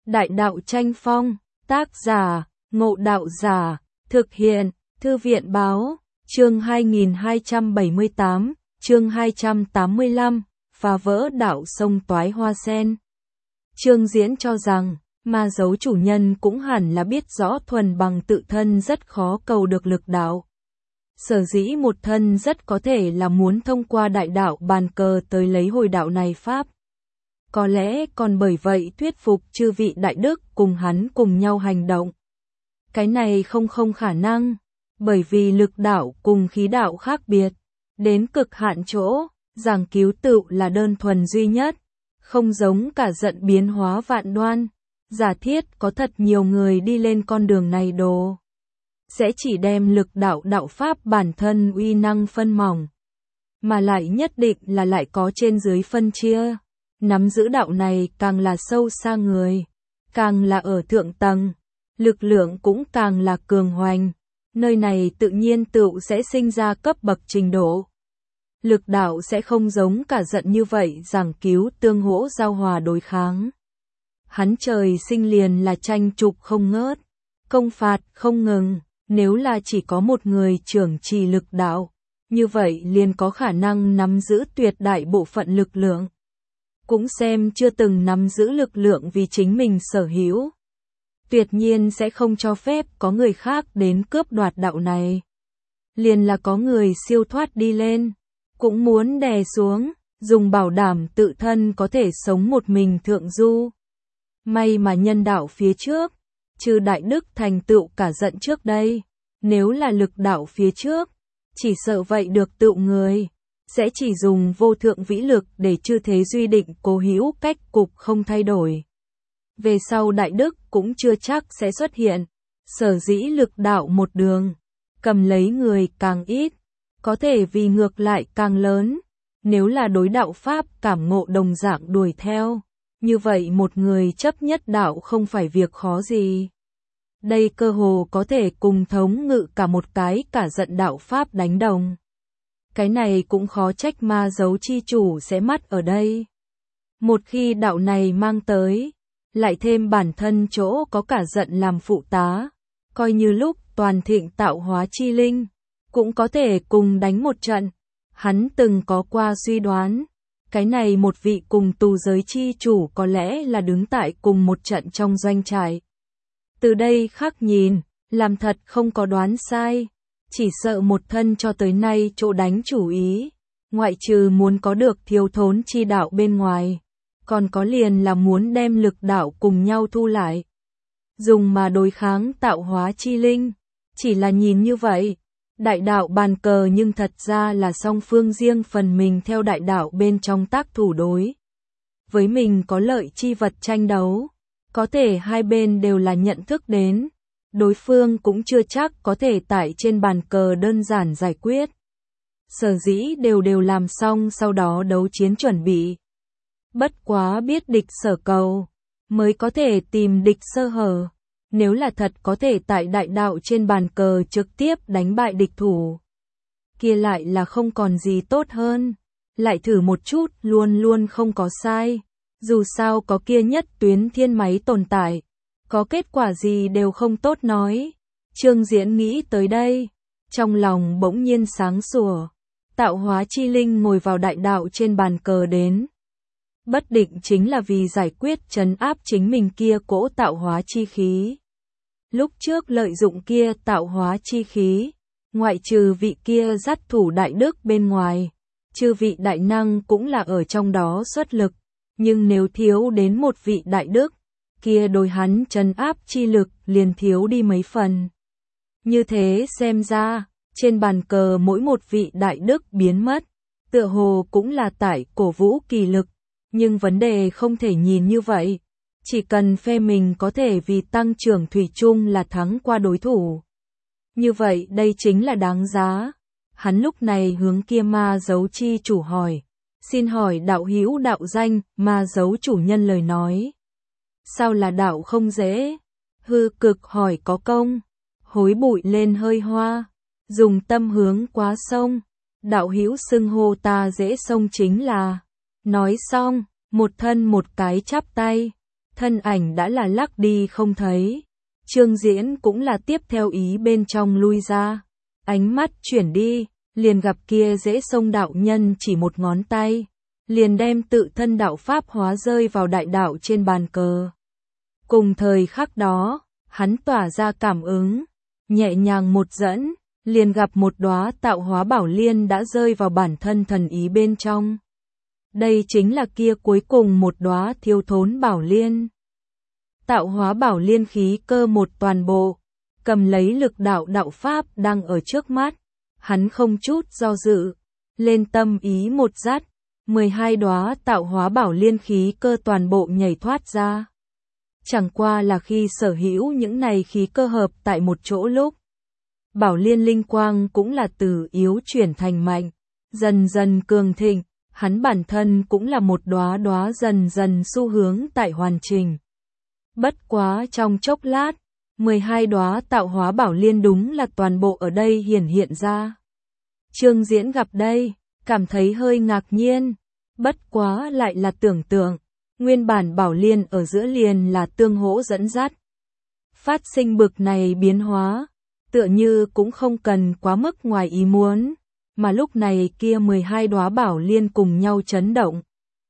Đại đạo tranh phong, tác giả, Ngộ Đạo Giả, thực hiện, Thư viện báo, chương 2278, chương 285, phá vỡ đạo sông toái hoa sen. Trương Diễn cho rằng, ma dấu chủ nhân cũng hẳn là biết rõ thuần bằng tự thân rất khó cầu được lực đạo. Sở dĩ một thân rất có thể là muốn thông qua đại đạo bàn cờ tới lấy hồi đạo này pháp. Có lẽ còn bởi vậy thuyết phục chư vị đại đức cùng hắn cùng nhau hành động. Cái này không khả năng, bởi vì lực đạo cùng khí đạo khác biệt, đến cực hạn chỗ, giảng cứu tựu là đơn thuần duy nhất, không giống cả giận biến hóa vạn đoan. Giả thiết có thật nhiều người đi lên con đường này đồ, sẽ chỉ đem lực đạo đạo pháp bản thân uy năng phân mỏng, mà lại nhất định là lại có trên dưới phân chia. Nắm giữ đạo này càng là sâu xa người, càng là ở thượng tầng, lực lượng cũng càng là cường hoành, nơi này tự nhiên tựu sẽ sinh ra cấp bậc trình độ. Lực đạo sẽ không giống cả giận như vậy giảng cứu tương hỗ giao hòa đối kháng. Hắn trời sinh liền là tranh trục không ngớt, công phạt không ngừng, nếu là chỉ có một người trưởng trì lực đạo, như vậy liền có khả năng nắm giữ tuyệt đại bộ phận lực lượng. Cũng xem chưa từng nắm giữ lực lượng vì chính mình sở hữu. Tuyệt nhiên sẽ không cho phép có người khác đến cướp đoạt đạo này. Liền là có người siêu thoát đi lên, cũng muốn đè xuống, dùng bảo đảm tự thân có thể sống một mình thượng du. May mà nhân đạo phía trước, trừ đại đức thành tựu cả giận trước đây, nếu là lực đạo phía trước, chỉ sợ vậy được tựu người, sẽ chỉ dùng vô thượng vĩ lực để chư thế duy định cố hữu cách cục không thay đổi. Về sau đại đức cũng chưa chắc sẽ xuất hiện, sở dĩ lực đạo một đường, cầm lấy người càng ít, có thể vì ngược lại càng lớn, nếu là đối đạo pháp cảm ngộ đồng dạng đuổi theo. Như vậy một người chấp nhất đạo không phải việc khó gì. Đây cơ hồ có thể cùng thống ngự cả một cái cả giận đạo pháp đánh đồng. Cái này cũng khó trách ma dấu chi chủ sẽ mắt ở đây. Một khi đạo này mang tới, lại thêm bản thân chỗ có cả giận làm phụ tá, coi như lúc toàn thịnh tạo hóa chi linh, cũng có thể cùng đánh một trận. Hắn từng có qua suy đoán. Cái này một vị cùng tù giới chi chủ có lẽ là đứng tại cùng một trận trong doanh trại. Từ đây khắc nhìn, làm thật không có đoán sai, chỉ sợ một thân cho tới nay chỗ đánh chủ ý, ngoại trừ muốn có được thiếu thốn chi đạo bên ngoài, còn có liền là muốn đem lực đạo cùng nhau thu lại, dùng mà đối kháng tạo hóa chi linh. Chỉ là nhìn như vậy, đại đạo bàn cờ nhưng thật ra là song phương riêng phần mình theo đại đạo bên trong tác thủ đối. Với mình có lợi chi vật tranh đấu, có thể hai bên đều là nhận thức đến, đối phương cũng chưa chắc có thể tại trên bàn cờ đơn giản giải quyết. Sở dĩ đều làm xong sau đó đấu chiến chuẩn bị. Bất quá biết địch sở cầu, mới có thể tìm địch sơ hở. Nếu là thật có thể tại đại đạo trên bàn cờ trực tiếp đánh bại địch thủ, kia lại là không còn gì tốt hơn. Lại thử một chút luôn không có sai. Dù sao có kia nhất tuyến thiên máy tồn tại, có kết quả gì đều không tốt nói. Trương Diễn nghĩ tới đây, trong lòng bỗng nhiên sáng sủa. Tạo hóa chi linh ngồi vào đại đạo trên bàn cờ đến. Bất định chính là vì giải quyết trấn áp chính mình kia cỗ tạo hóa chi khí. Lúc trước lợi dụng kia tạo hóa chi khí, ngoại trừ vị kia dắt thủ đại đức bên ngoài, chư vị đại năng cũng là ở trong đó xuất lực, nhưng nếu thiếu đến một vị đại đức, kia đối hắn trấn áp chi lực liền thiếu đi mấy phần. Như thế xem ra, trên bàn cờ mỗi một vị đại đức biến mất, tựa hồ cũng là tại cổ vũ kỳ lực, nhưng vấn đề không thể nhìn như vậy. Chỉ cần phe mình có thể vì tăng trưởng thủy chung là thắng qua đối thủ. Như vậy đây chính là đáng giá. Hắn lúc này hướng kia ma dấu chi chủ hỏi. Xin hỏi đạo hữu đạo danh, ma dấu chủ nhân lời nói. Sao là đạo không dễ? Hư cực hỏi có công. Hối bụi lên hơi hoa. Dùng tâm hướng quá sông. Đạo hữu xưng hô ta dễ sông chính là. Nói xong, một thân một cái chắp tay. thân ảnh đã là lắc đi không thấy. Trương Diễn cũng là tiếp theo ý bên trong lui ra. Ánh mắt chuyển đi, liền gặp kia dễ sông đạo nhân chỉ một ngón tay, liền đem tự thân đạo pháp hóa rơi vào đại đạo trên bàn cờ. Cùng thời khắc đó, hắn tỏa ra cảm ứng, nhẹ nhàng một dẫn, liền gặp một đóa tạo hóa bảo liên đã rơi vào bản thân thần ý bên trong. Đây chính là kia cuối cùng một đóa thiếu thốn bảo liên. Tạo hóa bảo liên khí cơ một toàn bộ, cầm lấy lực đạo đạo pháp đang ở trước mắt, hắn không chút do dự, lên tâm ý một dắt, 12 đóa tạo hóa bảo liên khí cơ toàn bộ nhảy thoát ra. Chẳng qua là khi sở hữu những này khí cơ hợp tại một chỗ lúc, bảo liên linh quang cũng là từ yếu chuyển thành mạnh, dần dần cường thịnh, hắn bản thân cũng là một đóa đóa dần dần xu hướng tại hoàn chỉnh. Bất quá trong chốc lát, 12 đóa tạo hóa bảo liên đúng là toàn bộ ở đây hiển hiện ra. Trương Diễn gặp đây, cảm thấy hơi ngạc nhiên, bất quá lại là tưởng tượng, nguyên bản bảo liên ở giữa liền là tương hỗ dẫn dắt. Phát sinh bực này biến hóa, tựa như cũng không cần quá mức ngoài ý muốn, mà lúc này kia 12 đóa bảo liên cùng nhau chấn động.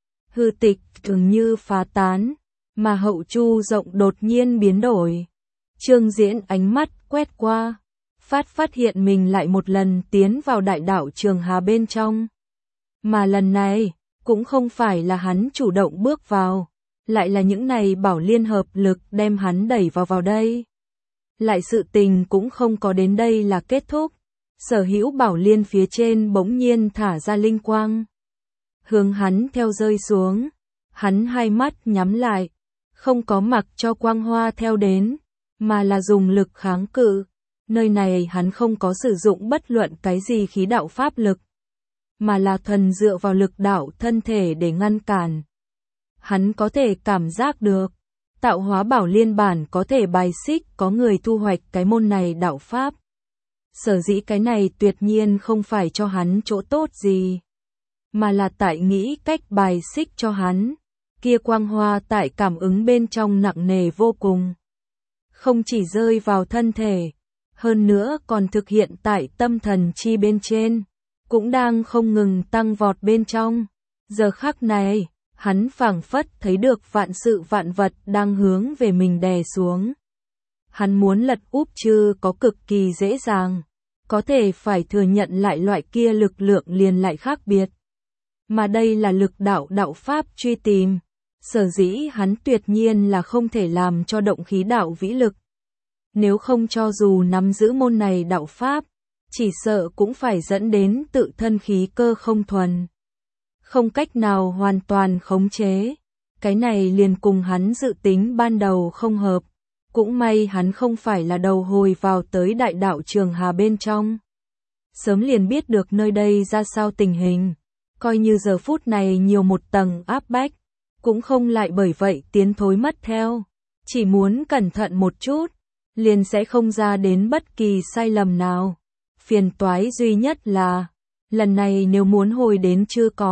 Hư tịch thường như phá tán, mà hậu chu rộng đột nhiên biến đổi. Trương Diễn ánh mắt quét qua, phát hiện mình lại một lần tiến vào đại đạo Trường Hà bên trong. Mà lần này, cũng không phải là hắn chủ động bước vào, lại là những này bảo liên hợp lực đem hắn đẩy vào đây. Lại sự tình cũng không có đến đây là kết thúc, sở hữu bảo liên phía trên bỗng nhiên thả ra linh quang. Hướng hắn theo rơi xuống, hắn hai mắt nhắm lại, không có mặc cho quang hoa theo đến, mà là dùng lực kháng cự. Nơi này hắn không có sử dụng bất luận cái gì khí đạo pháp lực, mà là thuần dựa vào lực đạo thân thể để ngăn cản. Hắn có thể cảm giác được, tạo hóa bảo liên bản có thể bài xích có người thu hoạch cái môn này đạo pháp. Sở dĩ cái này tuyệt nhiên không phải cho hắn chỗ tốt gì, mà là tại nghĩ cách bài xích cho hắn. Kia quang hoa tại cảm ứng bên trong nặng nề vô cùng. Không chỉ rơi vào thân thể, hơn nữa còn thực hiện tại tâm thần chi bên trên, cũng đang không ngừng tăng vọt bên trong. Giờ khắc này, hắn phảng phất thấy được vạn sự vạn vật đang hướng về mình đè xuống. Hắn muốn lật úp chứ có cực kỳ dễ dàng, có thể phải thừa nhận lại loại kia lực lượng liền lại khác biệt. Mà đây là lực đạo đạo pháp truy tìm, sở dĩ hắn tuyệt nhiên là không thể làm cho động khí đạo vĩ lực. Nếu không cho dù nắm giữ môn này đạo pháp, chỉ sợ cũng phải dẫn đến tự thân khí cơ không thuần. Không cách nào hoàn toàn khống chế. Cái này liền cùng hắn dự tính ban đầu không hợp. Cũng may hắn không phải là đầu hồi vào tới đại đạo Trường Hà bên trong. Sớm liền biết được nơi đây ra sao tình hình. Coi như giờ phút này nhiều một tầng áp bách, cũng không lại bởi vậy tiến thối mất theo. Chỉ muốn cẩn thận một chút, liền sẽ không ra đến bất kỳ sai lầm nào. Phiền toái duy nhất là, lần này nếu muốn hồi đến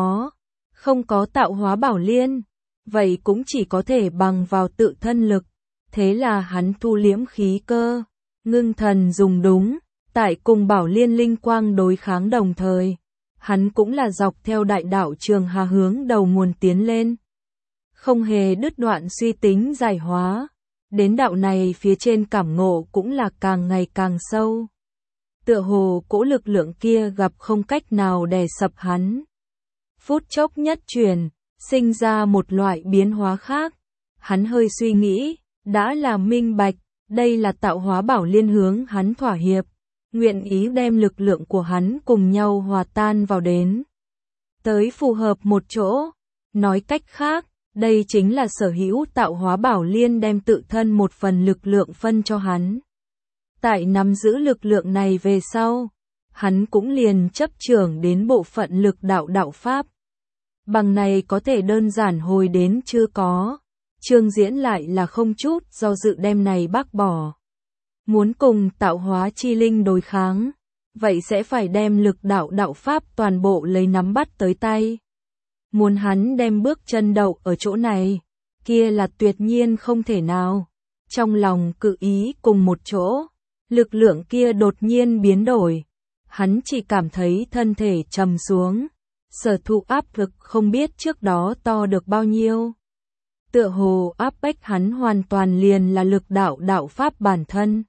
không có tạo hóa bảo liên, vậy cũng chỉ có thể bằng vào tự thân lực. Thế là hắn thu liễm khí cơ, ngưng thần dùng đúng, tại cùng bảo liên linh quang đối kháng đồng thời. Hắn cũng là dọc theo đại đạo Trường Hà hướng đầu nguồn tiến lên. Không hề đứt đoạn suy tính giải hóa. Đến đạo này phía trên cảm ngộ cũng là càng ngày càng sâu. Tựa hồ cỗ lực lượng kia gặp không cách nào đè sập hắn. Phút chốc nhất chuyển, sinh ra một loại biến hóa khác. Hắn hơi suy nghĩ, đã là minh bạch, đây là tạo hóa bảo liên hướng hắn thỏa hiệp. Nguyện ý đem lực lượng của hắn cùng nhau hòa tan vào đến. Tới phù hợp một chỗ. Nói cách khác, đây chính là sở hữu tạo hóa bảo liên đem tự thân một phần lực lượng phân cho hắn. Tại nắm giữ lực lượng này về sau, hắn cũng liền chấp trưởng đến bộ phận lực đạo đạo pháp. Bằng này có thể đơn giản hồi đến chưa có. Trương Diễn lại là không chút do dự đem này bác bỏ. Muốn cùng tạo hóa chi linh đối kháng, vậy sẽ phải đem lực đạo đạo pháp toàn bộ lấy nắm bắt tới tay. Muốn hắn đem bước chân đậu ở chỗ này, kia là tuyệt nhiên không thể nào. Trong lòng cự ý cùng một chỗ, lực lượng kia đột nhiên biến đổi. Hắn chỉ cảm thấy thân thể trầm xuống, sở thụ áp lực không biết trước đó to được bao nhiêu. Tựa hồ áp bách hắn hoàn toàn liền là lực đạo pháp bản thân,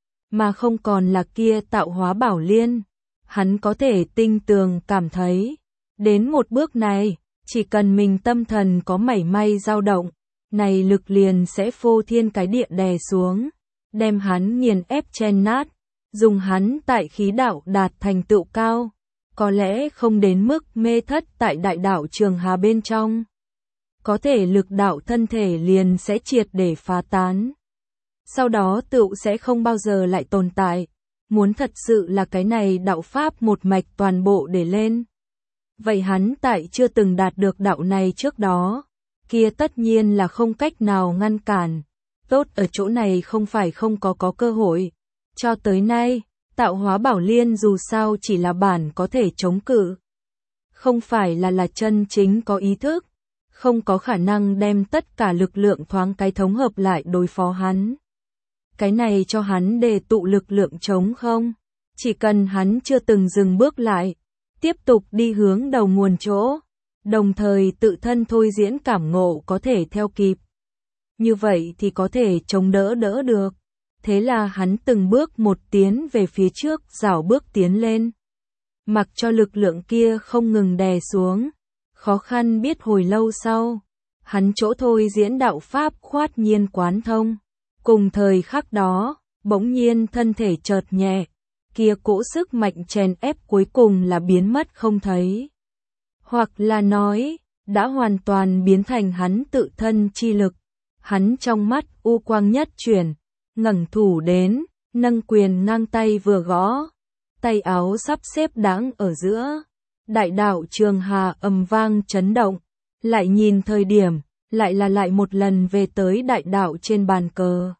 mà không còn là kia tạo hóa bảo liên. Hắn có thể tinh tường cảm thấy, đến một bước này, chỉ cần mình tâm thần có mảy may dao động, này lực liền sẽ phô thiên cái địa đè xuống, đem hắn nghiền ép chen nát, dùng hắn tại khí đạo đạt thành tựu cao, có lẽ không đến mức mê thất tại đại đạo Trường Hà bên trong. Có thể lực đạo thân thể liền sẽ triệt để phá tán. Sau đó tựu sẽ không bao giờ lại tồn tại. Muốn thật sự là cái này đạo pháp một mạch toàn bộ để lên. Vậy hắn tại chưa từng đạt được đạo này trước đó, kia tất nhiên là không cách nào ngăn cản. Tốt ở chỗ này không phải không có cơ hội. Cho tới nay, tạo hóa bảo liên dù sao chỉ là bản có thể chống cự. Không phải là chân chính có ý thức. Không có khả năng đem tất cả lực lượng thoáng cái thống hợp lại đối phó hắn. Cái này cho hắn đề tụ lực lượng chống không. Chỉ cần hắn chưa từng dừng bước lại, tiếp tục đi hướng đầu nguồn chỗ, đồng thời tự thân thôi diễn cảm ngộ có thể theo kịp. Như vậy thì có thể chống đỡ được. Thế là hắn từng bước một tiến về phía trước, rảo bước tiến lên. Mặc cho lực lượng kia không ngừng đè xuống. Khó khăn biết hồi lâu sau, hắn chỗ thôi diễn đạo pháp khoát nhiên quán thông. Cùng thời khắc đó, bỗng nhiên thân thể chợt nhẹ, kia cỗ sức mạnh chèn ép cuối cùng là biến mất không thấy. Hoặc là nói, đã hoàn toàn biến thành hắn tự thân chi lực. Hắn trong mắt u quang nhất chuyển, ngẩng thủ đến, nâng quyền ngang tay vừa gõ, tay áo sắp xếp đáng ở giữa. Đại đạo Trường Hà ầm vang chấn động, lại nhìn thời điểm, lại một lần về tới đại đạo trên bàn cờ.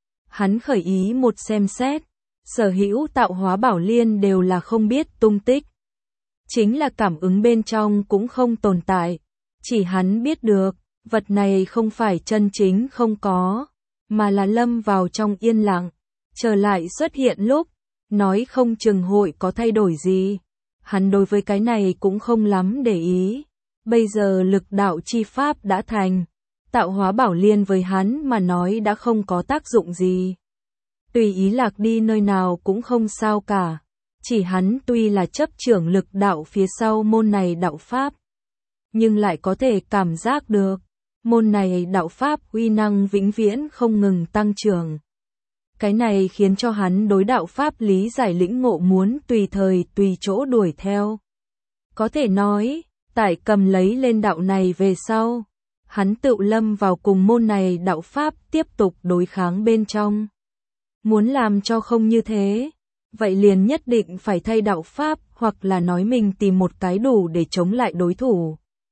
Hắn khởi ý một xem xét, sở hữu tạo hóa bảo liên đều là không biết tung tích. Chính là cảm ứng bên trong cũng không tồn tại, chỉ hắn biết được, vật này không phải chân chính không có, mà là lâm vào trong yên lặng, trở lại xuất hiện lúc, nói không chừng hội có thay đổi gì. Hắn đối với cái này cũng không lắm để ý. Bây giờ lực đạo chi pháp đã thành. Tạo hóa bảo liên với hắn mà nói đã không có tác dụng gì. Tùy ý lạc đi nơi nào cũng không sao cả. Chỉ hắn tuy là chấp trưởng lực đạo phía sau môn này đạo pháp. Nhưng lại có thể cảm giác được. Môn này đạo pháp uy năng vĩnh viễn không ngừng tăng trưởng. Cái này khiến cho hắn đối đạo pháp lý giải lĩnh ngộ muốn tùy thời tùy chỗ đuổi theo. Có thể nói, tại cầm lấy lên đạo này về sau, hắn tự lâm vào cùng môn này đạo pháp tiếp tục đối kháng bên trong. Muốn làm cho không như thế, vậy liền nhất định phải thay đạo pháp hoặc là nói mình tìm một cái đủ để chống lại đối thủ.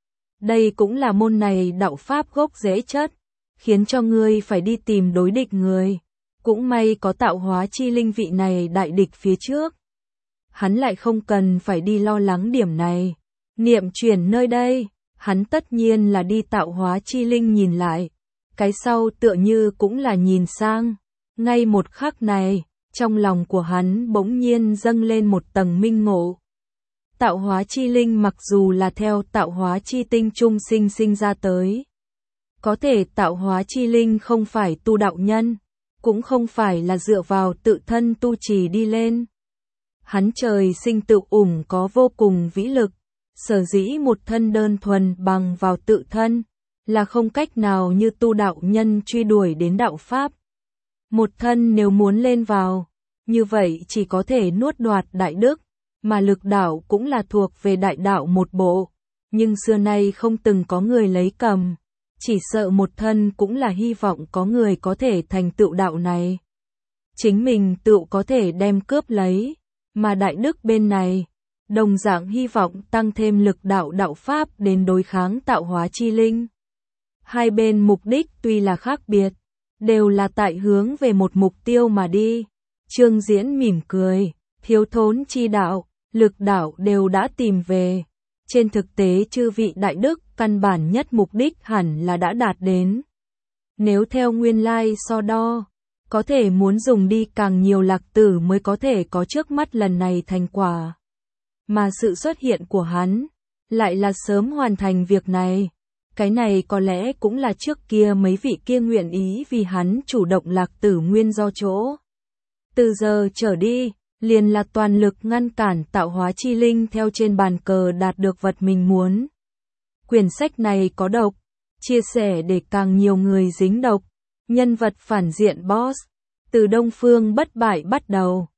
Đây cũng là môn này đạo pháp gốc rễ chất, khiến cho ngươi phải đi tìm đối địch người. Cũng may có tạo hóa chi linh vị này đại địch phía trước. Hắn lại không cần phải đi lo lắng điểm này. Niệm chuyển nơi đây, hắn tất nhiên là đi tạo hóa chi linh nhìn lại. Cái sau tựa như cũng là nhìn sang. Ngay một khắc này, trong lòng của hắn bỗng nhiên dâng lên một tầng minh ngộ. Tạo hóa chi linh mặc dù là theo tạo hóa chi tinh trung sinh ra tới. Có thể tạo hóa chi linh không phải tu đạo nhân. Cũng không phải là dựa vào tự thân tu trì đi lên. Hắn trời sinh tự có vô cùng vĩ lực, sở dĩ một thân đơn thuần bằng vào tự thân, là không cách nào như tu đạo nhân truy đuổi đến đạo pháp. Một thân nếu muốn lên vào, như vậy chỉ có thể nuốt đoạt đại đức, mà lực đạo cũng là thuộc về đại đạo một bộ, nhưng xưa nay không từng có người lấy cầm. Chỉ sợ một thân cũng là hy vọng có người có thể thành tựu đạo này. Chính mình tự có thể đem cướp lấy, mà đại đức bên này, đồng dạng hy vọng tăng thêm lực đạo đạo pháp đến đối kháng tạo hóa chi linh. Hai bên mục đích tuy là khác biệt, đều là tại hướng về một mục tiêu mà đi. Trương Diễn mỉm cười, thiếu thốn chi đạo, lực đạo đều đã tìm về. Trên thực tế chư vị đại đức căn bản nhất mục đích hẳn là đã đạt đến. Nếu theo nguyên lai so đo, có thể muốn dùng đi càng nhiều lạc tử mới có thể có trước mắt lần này thành quả. Mà sự xuất hiện của hắn, lại là sớm hoàn thành việc này. Cái này có lẽ cũng là trước kia mấy vị kia nguyện ý vì hắn chủ động lạc tử nguyên do chỗ. Từ giờ trở đi, liền là toàn lực ngăn cản tạo hóa chi linh theo trên bàn cờ đạt được vật mình muốn. Quyển sách này có độc, chia sẻ để càng nhiều người dính độc. Nhân vật phản diện boss, từ Đông Phương bất bại bắt đầu.